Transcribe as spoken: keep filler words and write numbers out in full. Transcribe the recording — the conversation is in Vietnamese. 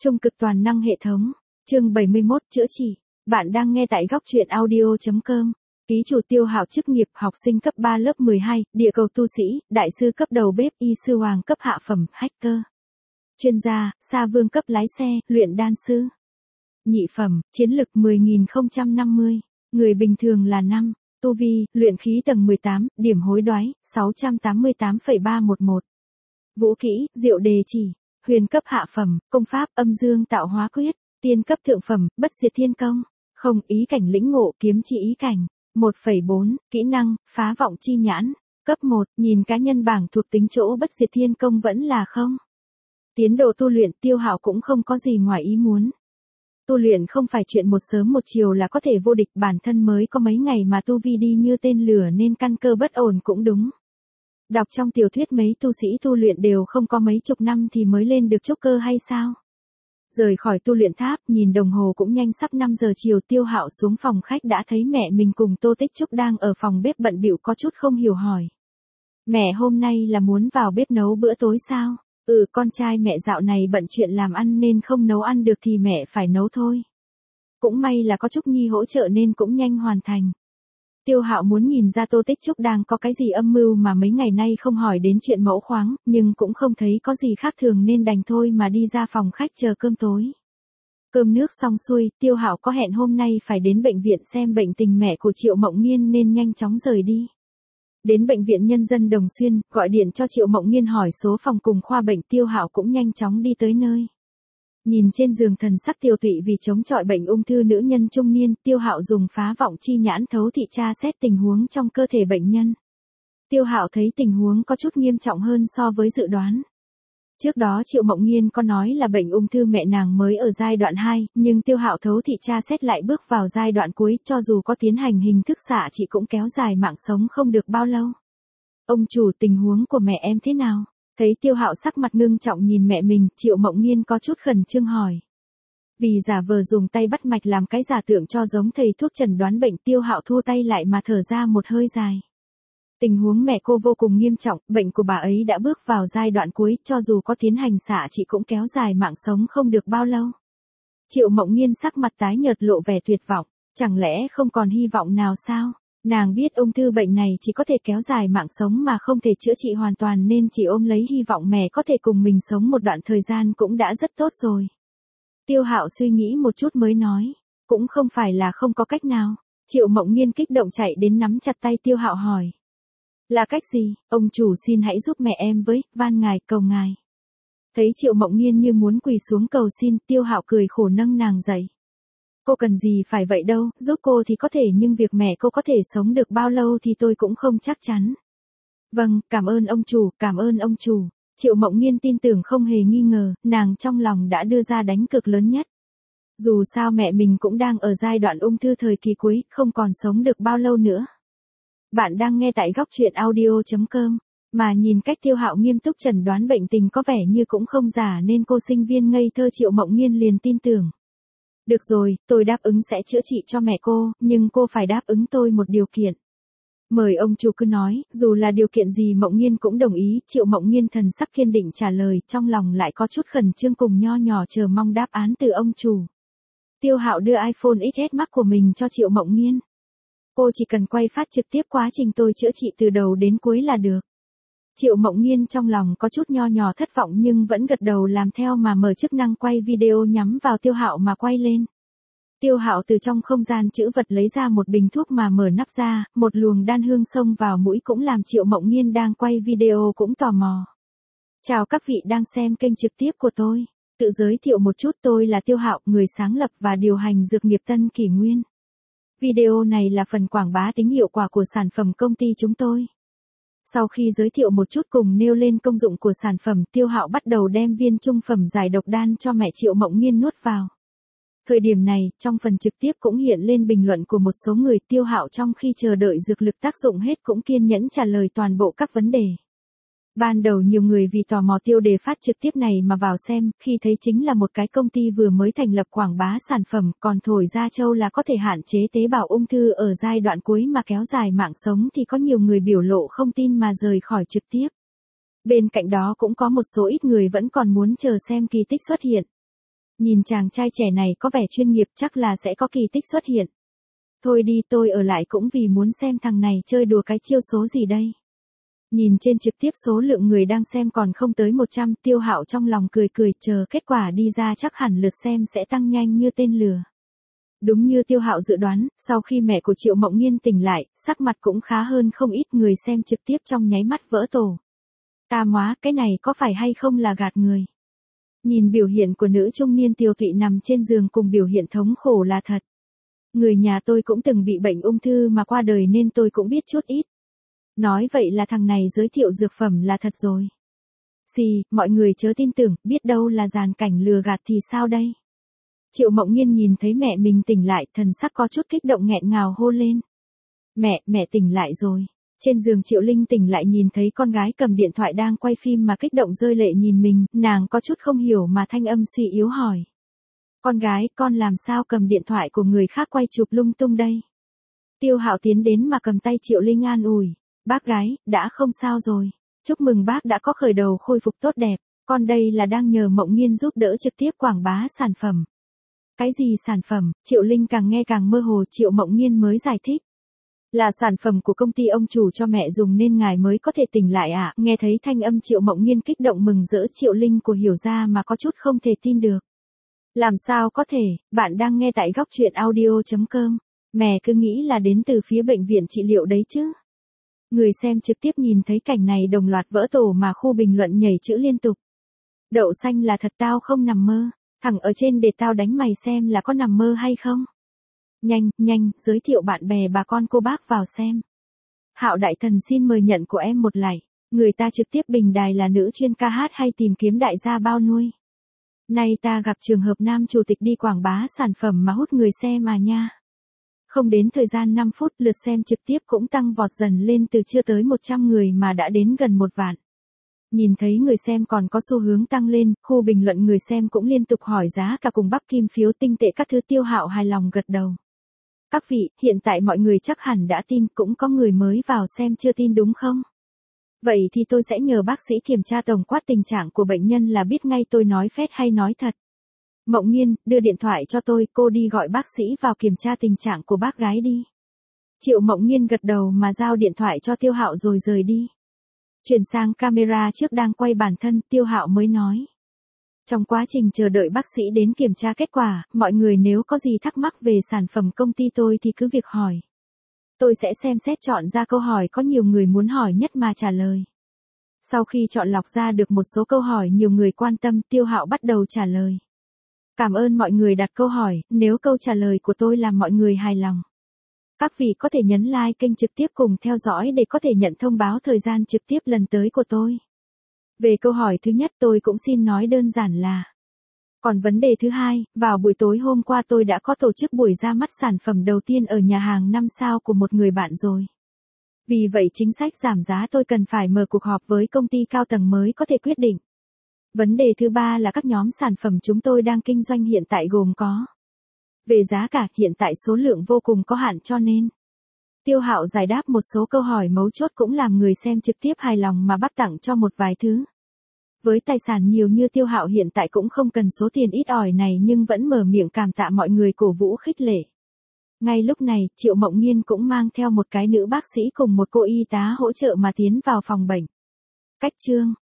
Trung cực toàn năng hệ thống. Chương bảy mươi mốt chữa trị. Bạn đang nghe tại góc truyện audio chấm com. Ký chủ Tiêu Hạo chức nghiệp học sinh cấp ba lớp mười hai, địa cầu tu sĩ, đại sư cấp đầu bếp, y sư hoàng cấp hạ phẩm, hacker. Chuyên gia, sa vương cấp lái xe, luyện đan sư. Nhị phẩm, chiến lực mười nghìn không trăm năm mươi. Người bình thường là năm. Tu vi, luyện khí tầng mười tám, điểm hối đoái, sáu trăm tám mươi tám phẩy ba một một. Vũ kỹ, diệu đề chỉ. Huyền cấp hạ phẩm, công pháp, âm dương tạo hóa quyết. Tiên cấp thượng phẩm, bất diệt thiên công. Không, ý cảnh lĩnh ngộ, kiếm chi ý cảnh. một phẩy bốn, kỹ năng, phá vọng chi nhãn. Cấp một, nhìn cá nhân bảng thuộc tính chỗ bất diệt thiên công vẫn là không. Tiến độ tu luyện Tiêu Hạo cũng không có gì ngoài ý muốn. Tu luyện không phải chuyện một sớm một chiều là có thể vô địch, bản thân mới có mấy ngày mà tu vi đi như tên lửa nên căn cơ bất ổn cũng đúng. Đọc trong tiểu thuyết mấy tu sĩ tu luyện đều không có mấy chục năm thì mới lên được trúc cơ hay sao? Rời khỏi tu luyện tháp, nhìn đồng hồ cũng nhanh sắp năm giờ chiều, Tiêu Hạo xuống phòng khách đã thấy mẹ mình cùng Tô Tích Trúc đang ở phòng bếp bận bịu, có chút không hiểu hỏi. Mẹ hôm nay là muốn vào bếp nấu bữa tối sao? Ừ, con trai mẹ dạo này bận chuyện làm ăn nên không nấu ăn được thì mẹ phải nấu thôi. Cũng may là có Trúc Nhi hỗ trợ nên cũng nhanh hoàn thành. Tiêu Hạo muốn nhìn ra Tô Tích Trúc đang có cái gì âm mưu mà mấy ngày nay không hỏi đến chuyện mẫu khoáng, nhưng cũng không thấy có gì khác thường nên đành thôi mà đi ra phòng khách chờ cơm tối. Cơm nước xong xuôi, Tiêu Hạo có hẹn hôm nay phải đến bệnh viện xem bệnh tình mẹ của Triệu Mộng Nghiên nên nhanh chóng rời đi. Đến bệnh viện Nhân dân Đồng Xuyên, gọi điện cho Triệu Mộng Nghiên hỏi số phòng cùng khoa bệnh, Tiêu Hạo cũng nhanh chóng đi tới nơi. Nhìn trên giường thần sắc tiêu tụy vì chống chọi bệnh ung thư nữ nhân trung niên, Tiêu Hạo dùng phá vọng chi nhãn thấu thị tra xét tình huống trong cơ thể bệnh nhân. Tiêu Hạo thấy tình huống có chút nghiêm trọng hơn so với dự đoán. Trước đó Triệu Mộng Nghiên có nói là bệnh ung thư mẹ nàng mới ở giai đoạn hai, nhưng Tiêu Hạo thấu thị tra xét lại bước vào giai đoạn cuối, cho dù có tiến hành hình thức xạ trị cũng kéo dài mạng sống không được bao lâu. Ông chủ, tình huống của mẹ em thế nào? Thấy Tiêu Hạo sắc mặt ngưng trọng nhìn mẹ mình, Triệu Mộng Nghiên có chút khẩn trương hỏi. Vì giả vờ dùng tay bắt mạch làm cái giả tượng cho giống thầy thuốc chẩn đoán bệnh, Tiêu Hạo thu tay lại mà thở ra một hơi dài. Tình huống mẹ cô vô cùng nghiêm trọng, bệnh của bà ấy đã bước vào giai đoạn cuối, cho dù có tiến hành xạ trị cũng kéo dài mạng sống không được bao lâu. Triệu Mộng Nghiên sắc mặt tái nhợt lộ vẻ tuyệt vọng, chẳng lẽ không còn hy vọng nào sao? Nàng biết ung thư bệnh này chỉ có thể kéo dài mạng sống mà không thể chữa trị hoàn toàn nên chỉ ôm lấy hy vọng mẹ có thể cùng mình sống một đoạn thời gian cũng đã rất tốt rồi. Tiêu Hạo suy nghĩ một chút mới nói, cũng không phải là không có cách nào. Triệu Mộng Nghiên kích động chạy đến nắm chặt tay Tiêu Hạo hỏi. Là cách gì? Ông chủ xin hãy giúp mẹ em với, van ngài, cầu ngài. Thấy Triệu Mộng Nghiên như muốn quỳ xuống cầu xin, Tiêu Hạo cười khổ nâng nàng dậy. Cô cần gì phải vậy đâu, giúp cô thì có thể nhưng việc mẹ cô có thể sống được bao lâu thì tôi cũng không chắc chắn. Vâng, cảm ơn ông chủ, cảm ơn ông chủ. Triệu Mộng Nghiên tin tưởng không hề nghi ngờ, nàng trong lòng đã đưa ra đánh cược lớn nhất. Dù sao mẹ mình cũng đang ở giai đoạn ung thư thời kỳ cuối, không còn sống được bao lâu nữa. Bạn đang nghe tại góc truyện audio chấm com, mà nhìn cách Tiêu Hạo nghiêm túc chẩn đoán bệnh tình có vẻ như cũng không giả nên cô sinh viên ngây thơ Triệu Mộng Nghiên liền tin tưởng. Được rồi, tôi đáp ứng sẽ chữa trị cho mẹ cô, nhưng cô phải đáp ứng tôi một điều kiện. Mời ông chủ cứ nói, dù là điều kiện gì Mộng Nghiên cũng đồng ý. Triệu Mộng Nghiên thần sắc kiên định trả lời, trong lòng lại có chút khẩn trương cùng nho nhỏ chờ mong đáp án từ ông chủ. Tiêu Hạo đưa iPhone ích ét Max của mình cho Triệu Mộng Nghiên. Cô chỉ cần quay phát trực tiếp quá trình tôi chữa trị từ đầu đến cuối là được. Triệu Mộng Nghiên trong lòng có chút nho nhỏ thất vọng nhưng vẫn gật đầu làm theo mà mở chức năng quay video nhắm vào Tiêu Hạo mà quay lên. Tiêu Hạo từ trong không gian trữ vật lấy ra một bình thuốc mà mở nắp ra, một luồng đan hương xông vào mũi cũng làm Triệu Mộng Nghiên đang quay video cũng tò mò. Chào các vị đang xem kênh trực tiếp của tôi. Tự giới thiệu một chút, tôi là Tiêu Hạo, người sáng lập và điều hành dược nghiệp Tân Kỷ Nguyên. Video này là phần quảng bá tính hiệu quả của sản phẩm công ty chúng tôi. Sau khi giới thiệu một chút cùng nêu lên công dụng của sản phẩm, Tiêu Hạo bắt đầu đem viên trung phẩm giải độc đan cho mẹ Triệu Mộng Nghiên nuốt vào. Thời điểm này, trong phần trực tiếp cũng hiện lên bình luận của một số người. Tiêu Hạo trong khi chờ đợi dược lực tác dụng hết cũng kiên nhẫn trả lời toàn bộ các vấn đề. Ban đầu nhiều người vì tò mò tiêu đề phát trực tiếp này mà vào xem, khi thấy chính là một cái công ty vừa mới thành lập quảng bá sản phẩm, còn thổi ra châu là có thể hạn chế tế bào ung thư ở giai đoạn cuối mà kéo dài mạng sống thì có nhiều người biểu lộ không tin mà rời khỏi trực tiếp. Bên cạnh đó cũng có một số ít người vẫn còn muốn chờ xem kỳ tích xuất hiện. Nhìn chàng trai trẻ này có vẻ chuyên nghiệp, chắc là sẽ có kỳ tích xuất hiện. Thôi đi, tôi ở lại cũng vì muốn xem thằng này chơi đùa cái chiêu số gì đây. Nhìn trên trực tiếp số lượng người đang xem còn không tới một trăm, Tiêu Hạo trong lòng cười cười, chờ kết quả đi ra chắc hẳn lượt xem sẽ tăng nhanh như tên lửa. Đúng như Tiêu Hạo dự đoán, sau khi mẹ của Triệu Mộng Nhiên tỉnh lại, sắc mặt cũng khá hơn không ít, người xem trực tiếp trong nháy mắt vỡ tổ. Ta móa, cái này có phải hay không là gạt người. Nhìn biểu hiện của nữ trung niên tiều tụy nằm trên giường cùng biểu hiện thống khổ là thật. Người nhà tôi cũng từng bị bệnh ung thư mà qua đời nên tôi cũng biết chút ít. Nói vậy là thằng này giới thiệu dược phẩm là thật rồi. Xì, mọi người chớ tin tưởng, biết đâu là dàn cảnh lừa gạt thì sao đây. Triệu Mộng Nhiên nhìn thấy mẹ mình tỉnh lại, thần sắc có chút kích động nghẹn ngào hô lên. Mẹ, mẹ tỉnh lại rồi. Trên giường Triệu Linh tỉnh lại nhìn thấy con gái cầm điện thoại đang quay phim mà kích động rơi lệ nhìn mình, nàng có chút không hiểu mà thanh âm suy yếu hỏi. Con gái, con làm sao cầm điện thoại của người khác quay chụp lung tung đây? Tiêu Hạo tiến đến mà cầm tay Triệu Linh an ủi. Bác gái, đã không sao rồi. Chúc mừng bác đã có khởi đầu khôi phục tốt đẹp. Con đây là đang nhờ Mộng Nhiên giúp đỡ trực tiếp quảng bá sản phẩm. Cái gì sản phẩm? Triệu Linh càng nghe càng mơ hồ, Triệu Mộng Nhiên mới giải thích. Là sản phẩm của công ty ông chủ cho mẹ dùng nên ngài mới có thể tỉnh lại ạ. À? Nghe thấy thanh âm Triệu Mộng Nhiên kích động mừng rỡ, Triệu Linh của hiểu ra mà có chút không thể tin được. Làm sao có thể, bạn đang nghe tại góc truyện audio chấm com. Mẹ cứ nghĩ là đến từ phía bệnh viện trị liệu đấy chứ. Người xem trực tiếp nhìn thấy cảnh này đồng loạt vỡ tổ mà khu bình luận nhảy chữ liên tục. Đậu xanh là thật, tao không nằm mơ. Thằng ở trên để tao đánh mày xem là có nằm mơ hay không. Nhanh, nhanh, giới thiệu bạn bè bà con cô bác vào xem. Hạo đại thần xin mời nhận của em một like. Người ta trực tiếp bình đài là nữ chuyên ca hát hay tìm kiếm đại gia bao nuôi. Nay ta gặp trường hợp nam chủ tịch đi quảng bá sản phẩm mà hút người xem mà nha. Không đến thời gian năm phút, lượt xem trực tiếp cũng tăng vọt dần lên từ chưa tới một trăm người mà đã đến gần một vạn. Nhìn thấy người xem còn có xu hướng tăng lên, khu bình luận người xem cũng liên tục hỏi giá cả cùng bắp kim phiếu tinh tệ các thứ. Tiêu Hạo hài lòng gật đầu. Các vị, hiện tại mọi người chắc hẳn đã tin, cũng có người mới vào xem chưa tin đúng không? Vậy thì tôi sẽ nhờ bác sĩ kiểm tra tổng quát tình trạng của bệnh nhân là biết ngay tôi nói phét hay nói thật. Mộng Nhiên, đưa điện thoại cho tôi, cô đi gọi bác sĩ vào kiểm tra tình trạng của bác gái đi. Triệu Mộng Nhiên gật đầu mà giao điện thoại cho Tiêu Hạo rồi rời đi. Chuyển sang camera trước đang quay bản thân, Tiêu Hạo mới nói. Trong quá trình chờ đợi bác sĩ đến kiểm tra kết quả, mọi người nếu có gì thắc mắc về sản phẩm công ty tôi thì cứ việc hỏi. Tôi sẽ xem xét chọn ra câu hỏi có nhiều người muốn hỏi nhất mà trả lời. Sau khi chọn lọc ra được một số câu hỏi nhiều người quan tâm, Tiêu Hạo bắt đầu trả lời. Cảm ơn mọi người đặt câu hỏi, nếu câu trả lời của tôi làm mọi người hài lòng. Các vị có thể nhấn like kênh trực tiếp cùng theo dõi để có thể nhận thông báo thời gian trực tiếp lần tới của tôi. Về câu hỏi thứ nhất tôi cũng xin nói đơn giản là. Còn vấn đề thứ hai, vào buổi tối hôm qua tôi đã có tổ chức buổi ra mắt sản phẩm đầu tiên ở nhà hàng năm sao của một người bạn rồi. Vì vậy chính sách giảm giá tôi cần phải mở cuộc họp với công ty cao tầng mới có thể quyết định. Vấn đề thứ ba là các nhóm sản phẩm chúng tôi đang kinh doanh hiện tại gồm có. Về giá cả, hiện tại số lượng vô cùng có hạn cho nên. Tiêu Hạo giải đáp một số câu hỏi mấu chốt cũng làm người xem trực tiếp hài lòng mà bắt tặng cho một vài thứ. Với tài sản nhiều như Tiêu Hạo hiện tại cũng không cần số tiền ít ỏi này nhưng vẫn mở miệng cảm tạ mọi người cổ vũ khích lệ. Ngay lúc này, Triệu Mộng Nhiên cũng mang theo một cái nữ bác sĩ cùng một cô y tá hỗ trợ mà tiến vào phòng bệnh. Cách chương